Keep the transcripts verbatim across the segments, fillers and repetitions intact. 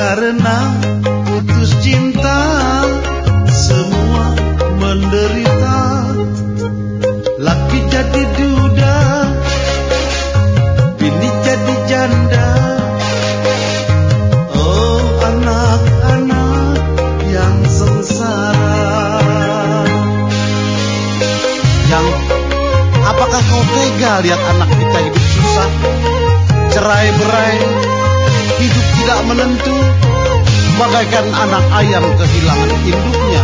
Karena putus cinta semua menderita. Laki jadi duda, bini jadi janda. Oh anak-anak yang sengsara. Yang apakah kau tega lihat anak kita hidup susah, cerai-berai, hidup tidak menentu, bagaikan anak ayam kehilangan induknya.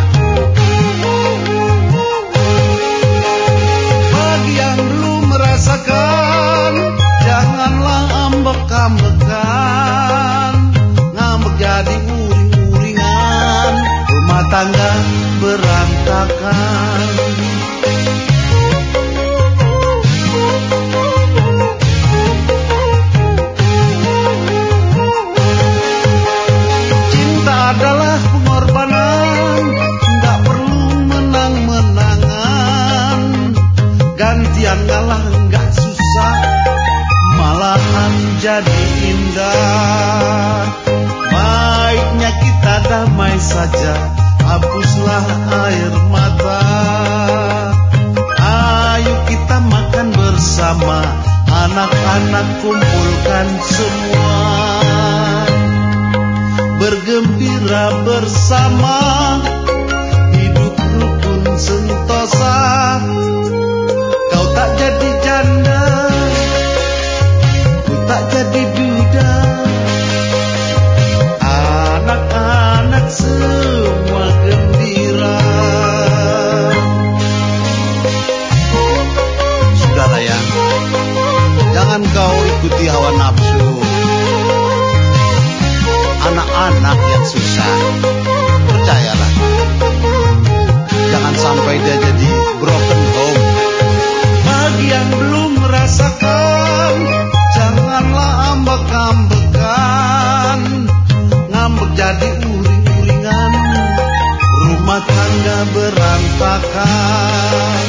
Bagi yang belum merasakan, janganlah ambek-ambekan, ngambek jadi uring-uringan, rumah tangga berantakan. Adalah pengorbanan, nggak perlu menang-menangan. Gantian ngalah nggak susah, malahan jadi indah. Baiknya kita damai saja, hapuslah air mata. Ayo kita makan bersama, anak-anak kumpulkan semua. Bergembira bersama, hidup rukun sentosa. Kau tak jadi janda, ku tak jadi duda. Anak-anak semua gembira. Saudara ya, jangan kau ikuti hawa nafsu anak-anak yang susah. Percayalah, jangan sampai dia jadi broken home. Bagi yang belum merasakan, janganlah ambek-ambekan, ngambek jadi uring-uringan, rumah tangga berantakan.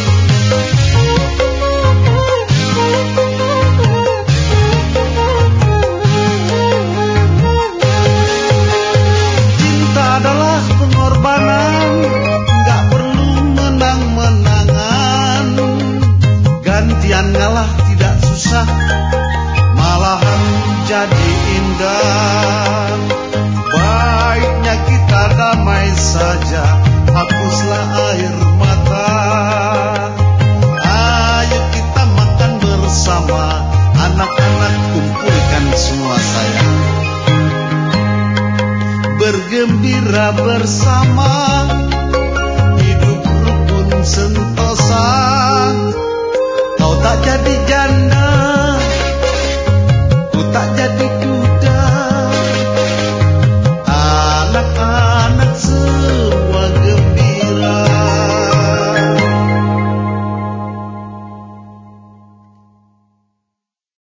Adalah pengorbanan, nggak perlu menang-menangan. Gantian ngalah tidak susah, malahan jadi indah. Baiknya kita damai saja, hapuslah air mata. Ayo kita makan bersama, anak-anak kumpulkan semua sayang. Bergembira bersama,